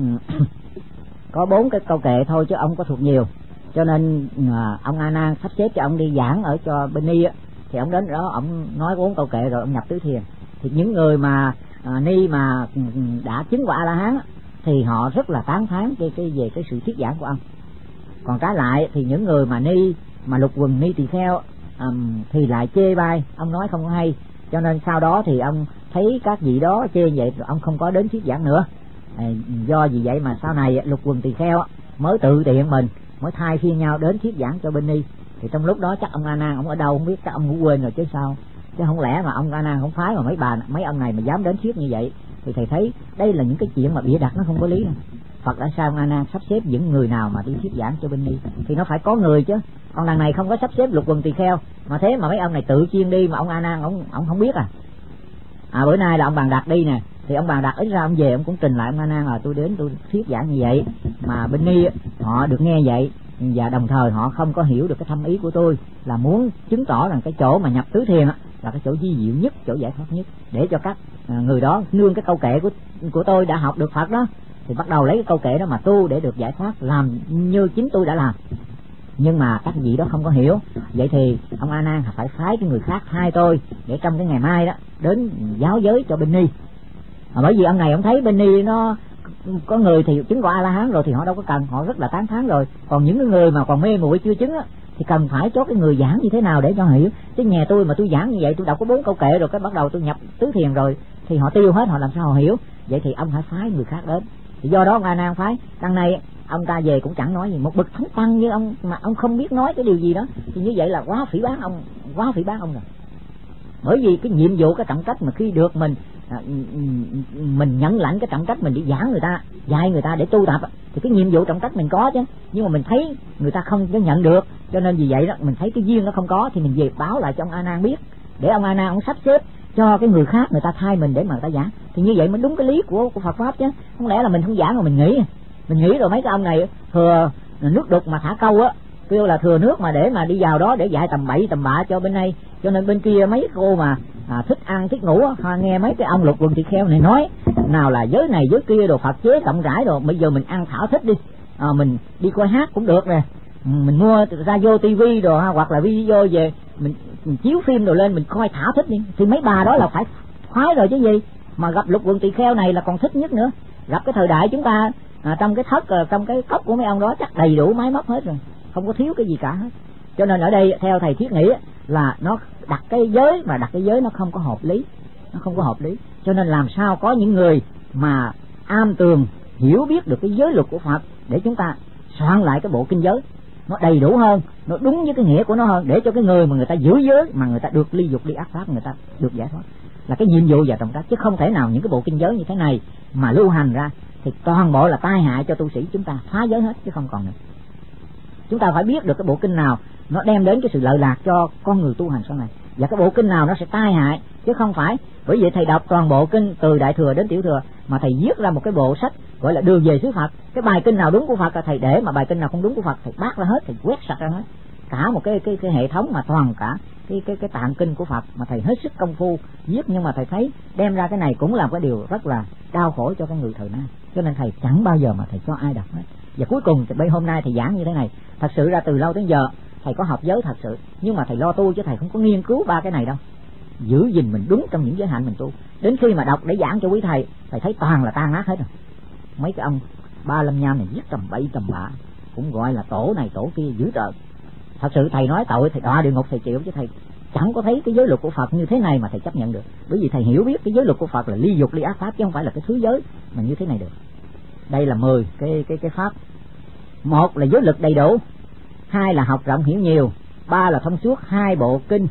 có 4 cái câu kệ thôi, chứ ông có thuộc nhiều, cho nên ông A Nan sắp xếp cho ông đi giảng ở cho bên Ni á, thì ông đến đó ông nói 4 câu kệ rồi ông nhập tứ thiền. Thì những người mà Ni mà đã chứng quả A La Hán thì họ rất là tán thán về cái sự thuyết giảng của ông. Còn trái lại thì những người mà Ni mà lục quần Ni tỳ kheo thì lại chê bai, ông nói không có hay, cho nên sau đó thì ông thấy các vị đó chê vậy rồi ông không có đến thuyết giảng nữa. Do vì vậy mà sau này lục quần tỳ kheo mới tự tiện mình mới thay phiên nhau đến thuyết giảng cho bên Ni. Thì trong lúc đó chắc ông A Nan ông ở đâu không biết, chắc ông ngủ quên rồi chứ sao, chứ không lẽ mà ông A Nan không phái mà mấy ông này mà dám đến thuyết như vậy. Thì thầy thấy đây là những cái chuyện mà bịa đặt, nó không có lý đâu. Phật đã sao ông A Nan sắp xếp những người nào mà đi thuyết giảng cho bên Ni thì nó phải có người chứ. Còn đằng này không có sắp xếp lục quần tỳ kheo mà thế mà mấy ông này tự chuyên đi, mà ông A Nan ông không biết bữa nay là ông Bàn Đặc đi nè, thì ông Bàn Đặc ít ra ông về ông cũng trình lại ông A Nan là tôi đến tôi thuyết giảng như vậy mà bên Ni họ được nghe vậy, và đồng thời họ không có hiểu được cái thâm ý của tôi là muốn chứng tỏ rằng cái chỗ mà nhập tứ thiền là cái chỗ di diệu nhất, chỗ giải thoát nhất, để cho các người đó nương cái câu kệ của tôi đã học được Phật đó, thì bắt đầu lấy cái câu kệ đó mà tu để được giải thoát, làm như chính tôi đã làm. Nhưng mà các vị đó không có hiểu, vậy thì ông A Nan phải phái cái người khác thay tôi để trong cái ngày mai đó đến giáo giới cho bên Ni. Bởi vì ông này ông thấy bên Ni nó có người thì chứng quả A La Hán rồi thì họ đâu có cần, họ rất là tán thán rồi. Còn những người mà còn mê muội chưa chứng thì cần phải cho cái người giảng như thế nào để cho hiểu. Chứ nhà tôi mà tôi giảng như vậy, tôi đọc có 4 câu kệ rồi cái bắt đầu tôi nhập tứ thiền rồi thì họ tiêu hết, họ làm sao họ hiểu. Vậy thì ông phải phái người khác đến. Thì do đó ông A Nan phái. Đằng này ông ta về cũng chẳng nói gì, một bậc thánh tăng như ông mà ông không biết nói cái điều gì đó thì như vậy là quá phỉ báng ông rồi. Bởi vì cái nhiệm vụ, cái trọng trách mà khi được mình nhận lãnh cái trọng trách mình đi giảng người ta, dạy người ta để tu tập thì cái nhiệm vụ trọng trách mình có chứ, nhưng mà mình thấy người ta không có nhận được, cho nên vì vậy đó mình thấy cái duyên nó không có thì mình về báo lại cho ông A Nan biết, để ông A Nan ông sắp xếp cho cái người khác người ta thay mình để mà người ta giảng. Thì như vậy mới đúng cái lý của Phật pháp chứ, không lẽ là mình không giảng mà mình nghĩ rồi mấy cái ông này thừa nước đục mà thả câu kêu là thừa nước mà để mà đi vào đó để dạy tầm bậy tầm bạ cho bên đây. Cho nên bên kia mấy cô mà thích ăn thích ngủ nghe mấy cái ông lục quần tỳ kheo này nói nào là giới này giới kia đồ Phật chế rộng rãi rồi, bây giờ mình ăn thảo thích đi, mình đi coi hát cũng được nè, mình mua ra vô tivi đồ hoặc là video về mình chiếu phim đồ lên mình coi thảo thích đi, thì mấy bà đó là phải khoái rồi chứ gì. Mà gặp lục quần tỳ kheo này là còn thích nhất nữa. Gặp cái thời đại chúng ta trong cái thất trong cái cốc của mấy ông đó chắc đầy đủ máy móc hết rồi, không có thiếu cái gì cả hết. Cho nên ở đây theo thầy thiết nghĩ là nó đặt cái giới nó không có hợp lý, cho nên làm sao có những người mà am tường hiểu biết được cái giới luật của Phật để chúng ta soạn lại cái bộ kinh giới nó đầy đủ hơn, nó đúng với cái nghĩa của nó hơn, để cho cái người mà người ta giữ giới mà người ta được ly dục ly ác pháp, người ta được giải thoát, là cái nhiệm vụ và trọng trách. Chứ không thể nào những cái bộ kinh giới như thế này mà lưu hành ra thì toàn bộ là tai hại cho tu sĩ chúng ta, phá giới hết chứ không còn nữa. Chúng ta phải biết được cái bộ kinh nào nó đem đến cái sự lợi lạc cho con người tu hành sau này, và cái bộ kinh nào nó sẽ tai hại, chứ không phải bởi vậy thầy đọc toàn bộ kinh từ đại thừa đến tiểu thừa mà thầy viết ra một cái bộ sách gọi là đường về xứ Phật. Cái bài kinh nào đúng của Phật là thầy để, mà bài kinh nào không đúng của Phật thầy bác ra hết, thầy quét sạch ra hết, cả một cái hệ thống mà toàn cả cái tạng kinh của Phật mà thầy hết sức công phu viết. Nhưng mà thầy thấy đem ra cái này cũng là cái điều rất là đau khổ cho cái người thời nay, cho nên thầy chẳng bao giờ mà thầy cho ai đọc hết. Và cuối cùng thì hôm nay thầy giảng như thế này, thật sự ra từ lâu đến giờ thầy có học giới thật sự, nhưng mà thầy lo tu chứ thầy không có nghiên cứu ba cái này đâu, giữ gìn mình đúng trong những giới hạn mình tu. Đến khi mà đọc để giảng cho quý thầy thấy toàn là tan nát hết rồi. Mấy cái ông Ba Lâm Nham này viết tầm bậy tầm bạ, cũng gọi là tổ này tổ kia dữ tợn. Thật sự thầy nói tội thầy đọa địa ngục thầy chịu, chứ thầy chẳng có thấy cái giới luật của Phật như thế này mà thầy chấp nhận được. Bởi vì thầy hiểu biết cái giới luật của Phật là ly dục ly ác pháp, chứ không phải là cái thứ giới mà như thế này được. Đây là 10 cái pháp. 1 là giới luật đầy đủ, 2 là học rộng hiểu nhiều, 3 là thông suốt 2 bộ kinh,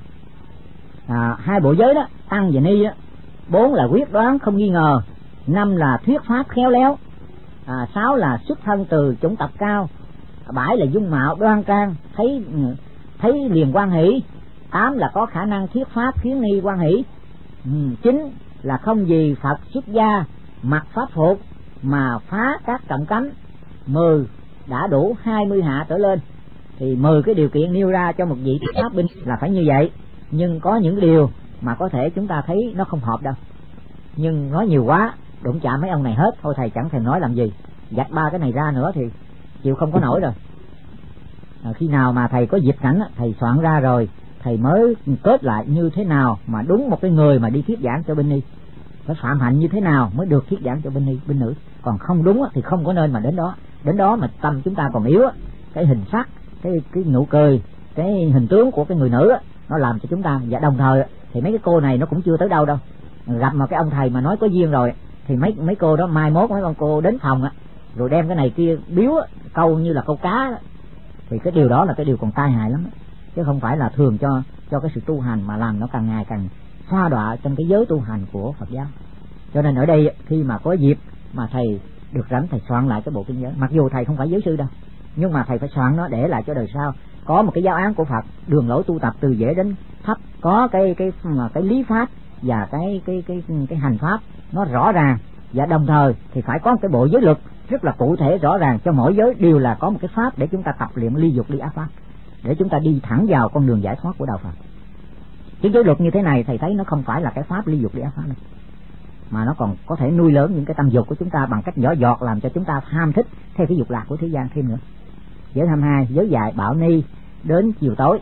2 bộ giới đó, tăng và ni đó, 4 là quyết đoán không nghi ngờ, 5 là thuyết pháp khéo léo, 6 là xuất thân từ chủng tộc cao, 7 là dung mạo đoan trang thấy liền quan hỷ, 8 là có khả năng thuyết pháp khiến ni quan hỷ, 9 là không gì Phật xuất gia mặc pháp phục mà phá các trọng cấm, 10 đã đủ 20 hạ trở lên. thì 10 cái điều kiện nêu ra cho một vị thuyết pháp binh là phải như vậy. Nhưng có những điều mà có thể chúng ta thấy nó không hợp đâu, nhưng nói nhiều quá đụng chạm mấy ông này hết, thôi thầy chẳng thèm nói làm gì, gạch 3 cái này ra nữa thì chịu không có nổi rồi. Khi nào mà thầy có dịp rảnh thầy soạn ra rồi thầy mới kết lại như thế nào mà đúng một cái người mà đi thuyết giảng cho binh y, phải phạm hạnh như thế nào mới được thuyết giảng cho binh y binh nữ. Còn không đúng thì không có nên mà đến đó mà tâm chúng ta còn yếu, cái hình sắc, cái nụ cười, cái hình tướng của cái người nữ nó làm cho chúng ta. Và đồng thời thì mấy cái cô này nó cũng chưa tới đâu đâu, gặp mà cái ông thầy mà nói có duyên rồi thì mấy cô đó mai mốt mấy con cô đến phòng rồi đem cái này kia biếu câu như là câu cá, thì cái điều đó là cái điều còn tai hại lắm, chứ không phải là thường cho cái sự tu hành mà làm nó càng ngày càng sa đọa trong cái giới tu hành của Phật giáo. Cho nên ở đây khi mà có dịp mà thầy được rảnh thầy soạn lại cái bộ kinh giới, mặc dù thầy không phải giới sư đâu, nhưng mà thầy phải soạn nó để lại cho đời sau có một cái giáo án của Phật, đường lối tu tập từ dễ đến thấp, có cái lý pháp và cái hành pháp nó rõ ràng, và đồng thời thì phải có một cái bộ giới luật rất là cụ thể rõ ràng, cho mỗi giới đều là có một cái pháp để chúng ta tập luyện ly dục ly ác pháp, để chúng ta đi thẳng vào con đường giải thoát của đạo Phật. Cái giới luật như thế này thầy thấy nó không phải là cái pháp ly dục ly ác pháp này, mà nó còn có thể nuôi lớn những cái tâm dục của chúng ta bằng cách nhỏ giọt, làm cho chúng ta ham thích theo cái dục lạc của thế gian thêm nữa. Giới 22, giới dạy bảo ni đến chiều tối.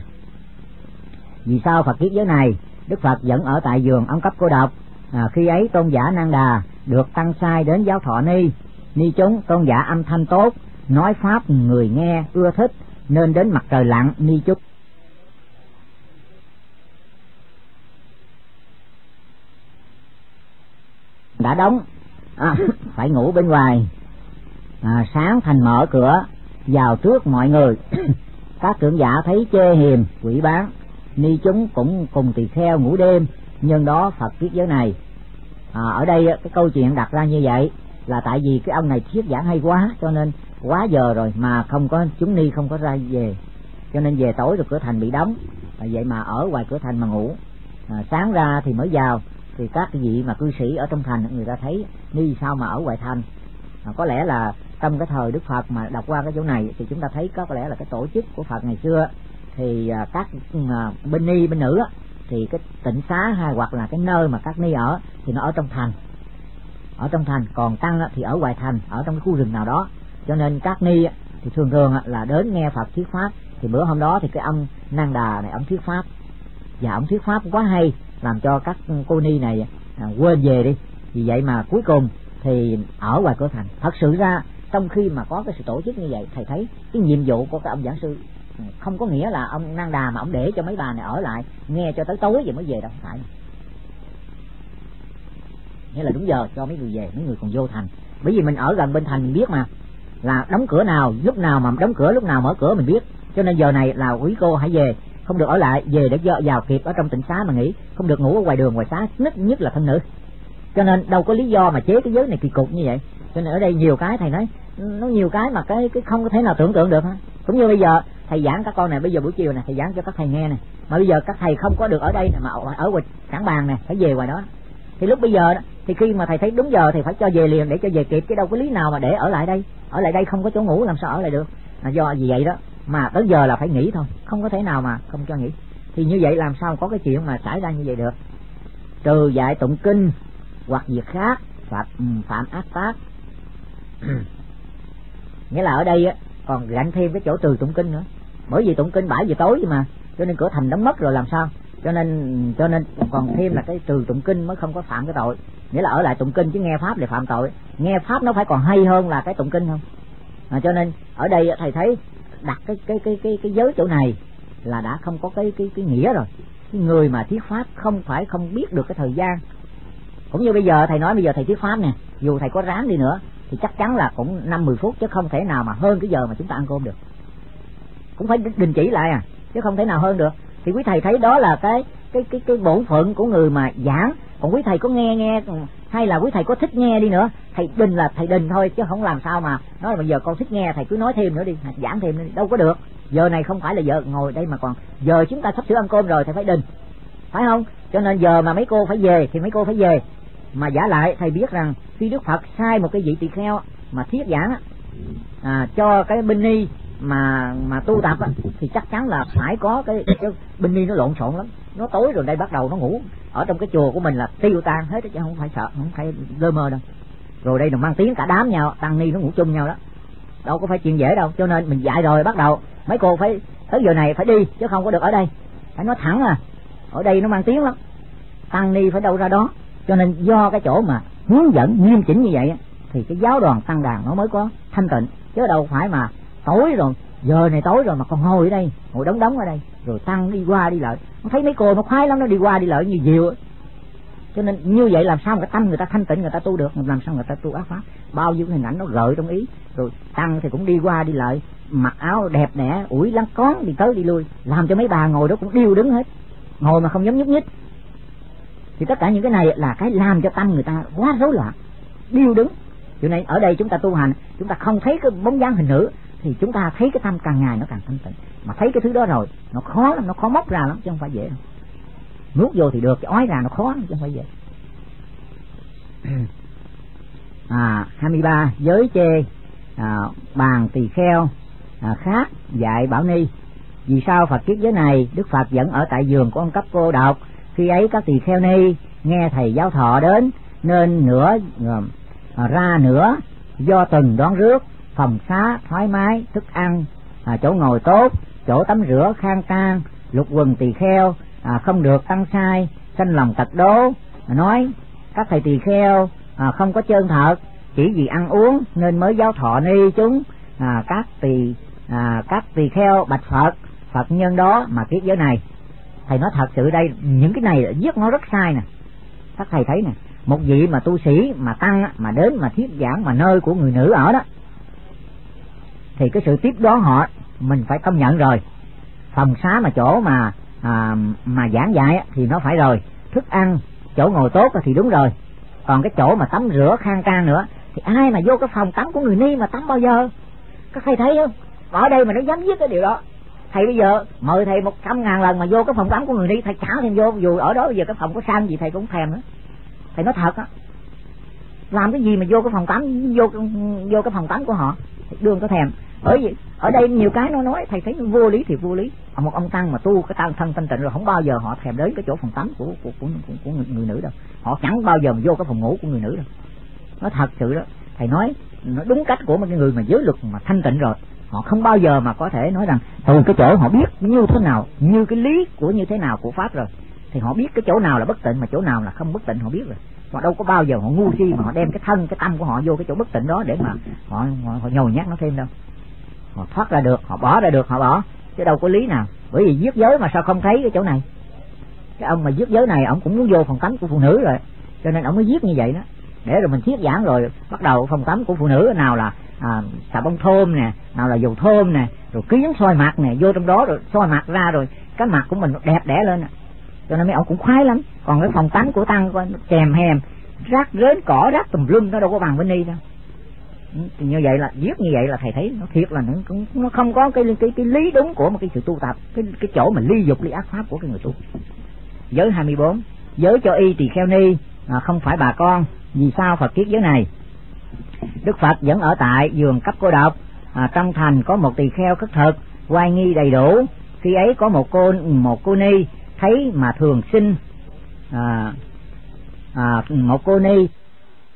Vì sao Phật viết giới này? Đức Phật vẫn ở tại giường ống cấp cô độc. Khi ấy tôn giả Nan Đà được tăng sai đến giáo thọ ni chúng tôn giả âm thanh tốt, nói pháp người nghe ưa thích, nên đến mặt trời lặn ni chúng đã đóng, phải ngủ bên ngoài. Sáng thành mở cửa vào trước mọi người. Các trưởng giả thấy chê hiềm quỷ bán, ni chúng cũng cùng tỳ kheo ngủ đêm, nhân đó Phật viết giới này. Ở đây cái câu chuyện đặt ra như vậy là tại vì cái ông này thuyết giảng hay quá, cho nên quá giờ rồi mà không có chúng ni không có ra về, cho nên về tối rồi cửa thành bị đóng, vậy mà ở ngoài cửa thành mà ngủ. Sáng ra thì mới vào, thì các cái vị mà cư sĩ ở trong thành người ta thấy ni sao mà ở ngoài thành. Có lẽ là trong cái thời Đức Phật mà đọc qua cái chỗ này thì chúng ta thấy có lẽ là cái tổ chức của Phật ngày xưa thì các bên ni bên nữ thì cái tịnh xá hay hoặc là cái nơi mà các ni ở thì nó ở trong thành, còn tăng thì ở ngoài thành, ở trong cái khu rừng nào đó. Cho nên các ni thì thường là đến nghe Phật thuyết pháp. Thì bữa hôm đó thì cái ông Nan Đà này ông thuyết pháp, và ông thuyết pháp quá hay, làm cho các cô ni này quên về đi. Vì vậy mà cuối cùng thì ở ngoài cửa thành. Thật sự ra trong khi mà có cái sự tổ chức như vậy, thầy thấy cái nhiệm vụ của cái ông giảng sư không có nghĩa là ông Nan Đà mà ông để cho mấy bà này ở lại nghe cho tới tối rồi mới về đâu, không phải. Nghĩa là đúng giờ cho mấy người về, mấy người còn vô thành. Bởi vì mình ở gần bên thành mình biết mà, là đóng cửa nào, lúc nào mà đóng cửa, lúc nào mở cửa mình biết. Cho nên giờ này là quý cô hãy về, không được ở lại, về để vào kịp ở trong tịnh xá mà nghỉ, không được ngủ ở ngoài đường ngoài xá, nhất là thân nữ. Cho nên đâu có lý do mà chế cái giới này kỳ cục như vậy. Cho nên ở đây nhiều cái thầy nói, nó nhiều cái mà cái không có thể nào tưởng tượng được ha. Cũng như bây giờ thầy giảng các con này, bây giờ buổi chiều này thầy giảng cho các thầy nghe này, mà bây giờ các thầy không có được ở đây này, mà ở ngoài cảng bàn này, phải về ngoài đó. Thì lúc bây giờ thì khi mà thầy thấy đúng giờ thì phải cho về liền để cho về kịp, chứ đâu có lý nào mà để ở lại đây. Ở lại đây không có chỗ ngủ làm sao ở lại được. Do vì vậy đó mà tới giờ là phải nghỉ thôi, không có thể nào mà không cho nghỉ. Thì như vậy làm sao có cái chuyện mà xảy ra như vậy được. Trừ dạy tụng kinh hoặc việc khác phạm ác pháp. Nghĩa là ở đây còn gạnh thêm cái chỗ trừ tụng kinh nữa, bởi vì tụng kinh 7 giờ tối mà, cho nên cửa thành đóng mất rồi làm sao. Cho nên còn thêm là cái trừ tụng kinh mới không có phạm cái tội. Nghĩa là ở lại tụng kinh chứ nghe pháp để phạm tội. Nghe pháp nó phải còn hay hơn là cái tụng kinh không. Cho nên ở đây thầy thấy đặt cái giới chỗ này là đã không có cái nghĩa rồi. Cái người mà thuyết pháp không phải không biết được cái thời gian. Cũng như bây giờ thầy nói, bây giờ thầy thuyết pháp nè, dù thầy có ráng đi nữa thì chắc chắn là cũng 5-10 phút, chứ không thể nào mà hơn cái giờ mà chúng ta ăn cơm được. Cũng phải đình chỉ lại chứ không thể nào hơn được. Thì quý thầy thấy đó là cái bổn phận của người mà giảng. Còn quý thầy có nghe hay là quý thầy có thích nghe đi nữa, thầy đình là thầy đình thôi, chứ không làm sao mà nói là bây giờ con thích nghe thầy cứ nói thêm nữa đi, giảng thêm nữa đi. Đâu có được. Giờ này không phải là giờ ngồi đây mà còn giờ chúng ta sắp sửa ăn cơm rồi, thầy phải đình, phải không? Cho nên giờ mà mấy cô phải về thì mấy cô phải về. Mà giả lại thầy biết rằng khi Đức Phật sai một cái vị tỳ kheo mà thuyết giảng cho cái binh ni mà tu tập á, thì chắc chắn là phải có cái binh ni nó lộn xộn lắm. Nó tối rồi đây bắt đầu nó ngủ ở trong cái chùa của mình là tiêu tan hết, chứ không phải sợ, không phải lơ mơ đâu. Rồi đây là mang tiếng cả đám nhau, tăng ni nó ngủ chung nhau đó, đâu có phải chuyện dễ đâu. Cho nên mình dạy rồi bắt đầu mấy cô phải tới giờ này phải đi, chứ không có được ở đây. Phải nói thẳng à, ở đây nó mang tiếng lắm, tăng ni phải đâu ra đó. Cho nên do cái chỗ mà hướng dẫn nghiêm chỉnh như vậy thì cái giáo đoàn tăng đoàn nó mới có thanh tịnh, chứ đâu phải mà tối rồi, giờ này tối rồi mà còn ngồi ở đây, ngồi đóng ở đây, rồi tăng đi qua đi lại. Nó thấy mấy cô nó khoái lắm, nó đi qua đi lại như diều. Cho nên như vậy làm sao mà cái tâm người ta thanh tịnh, người ta tu được, làm sao người ta tu ác pháp. Bao nhiêu hình ảnh nó gợi trong ý, rồi tăng thì cũng đi qua đi lại, mặc áo đẹp đẽ, ủi lăng cón đi tới đi lui, làm cho mấy bà ngồi đó cũng điêu đứng hết, ngồi mà không dám nhúc nhích. Thì tất cả những cái này là cái làm cho tâm người ta quá rối loạn, điêu đứng. Cho nên ở đây chúng ta tu hành, chúng ta không thấy cái bóng dáng hình nữ, thì chúng ta thấy cái tâm càng ngày nó càng thanh tịnh. Mà thấy cái thứ đó rồi nó khó lắm, nó khó móc ra lắm, chứ không phải dễ đâu. Nuốt vô thì được, cái ói ra nó khó chứ không phải dễ. 23 giới chê bàn tỳ kheo khác dạy Bảo Ni. Vì sao Phật kiết giới này Đức Phật vẫn ở tại giường của ông Cấp Cô Độc? Khi ấy các tỳ kheo ni nghe thầy giáo thọ đến, nên nửa ra nữa do tuần đón rước, phòng xá thoải mái, thức ăn, chỗ ngồi tốt, chỗ tắm rửa khang trang, lục quần tỳ kheo không được tăng sai, sanh lòng tật đố. Nói các thầy tỳ kheo không có chân thật, chỉ vì ăn uống nên mới giáo thọ ni chúng. Các tỳ kheo bạch Phật, Phật nhân đó mà kiết giới này. Thầy nói thật sự đây, những cái này viết nó rất sai nè. Các thầy thấy nè, một vị mà tu sĩ mà tăng mà đến mà thuyết giảng mà nơi của người nữ ở đó, thì cái sự tiếp đón họ mình phải công nhận rồi. Phòng xá mà chỗ mà giảng dạy thì nó phải rồi, thức ăn chỗ ngồi tốt thì đúng rồi. Còn cái chỗ mà tắm rửa khang trang nữa thì ai mà vô cái phòng tắm của người ni mà tắm bao giờ? Các thầy thấy không? Ở đây mà nó dám viết cái điều đó. Thầy bây giờ mời thầy 100.000 lần mà vô cái phòng tắm của người ni, thầy trả thêm vô, dù ở đó bây giờ cái phòng có sang gì thầy cũng thèm nữa. Thầy nói thật á, làm cái gì mà vô cái phòng tắm, vô cái phòng tắm của họ thì đương có thèm. Bởi vì ở đây nhiều cái nó nói thầy thấy nó vô lý thì vô lý. Một ông tăng mà tu cái tăng thân thanh tịnh rồi không bao giờ họ thèm đến cái chỗ phòng tắm của người nữ đâu. Họ chẳng bao giờ mà vô cái phòng ngủ của người nữ đâu. Nó thật sự đó, thầy nói nó đúng cách của một cái người mà giới luật mà thanh tịnh rồi, họ không bao giờ mà có thể nói rằng từ cái chỗ họ biết như thế nào, như cái lý của như thế nào của pháp rồi, thì họ biết cái chỗ nào là bất tịnh mà chỗ nào là không bất tịnh, họ biết rồi. Họ đâu có bao giờ họ ngu si mà họ đem cái thân cái tâm của họ vô cái chỗ bất tịnh đó để mà họ nhồi nhát nó thêm đâu. Họ thoát ra được, họ bỏ ra được họ bỏ, chứ đâu có lý nào. Bởi vì giết giới mà sao không thấy cái chỗ này. Cái ông mà giết giới này ông cũng muốn vô phòng tắm của phụ nữ rồi, cho nên ông mới giết như vậy đó. Để rồi mình thuyết giảng rồi bắt đầu phòng tắm của phụ nữ nào là xà bông thơm nè, nào là dầu thơm nè, rồi kiến soi mặt nè, vô trong đó rồi soi mặt ra rồi cái mặt của mình đẹp đẽ lên. Cho nên mấy ông cũng khoái lắm. Còn cái phòng tắm của tăng kèm hèm rác rến cỏ rác tùm lum, nó đâu có bằng bên ni đâu. Thì như vậy là viết như vậy là thầy thấy nó thiệt là nó không có cái lý đúng của một cái sự tu tập, cái chỗ mà ly dục ly ác pháp của cái người tu. Giới 24 giới cho y tỳ kheo ni không phải bà con. Vì sao Phật kiết giới này? Đức Phật vẫn ở tại giường Cấp Cô Độc. Trong thành có một tỳ kheo khất thực, oai nghi đầy đủ. Khi ấy có một cô ni thấy mà thường sinh, một cô ni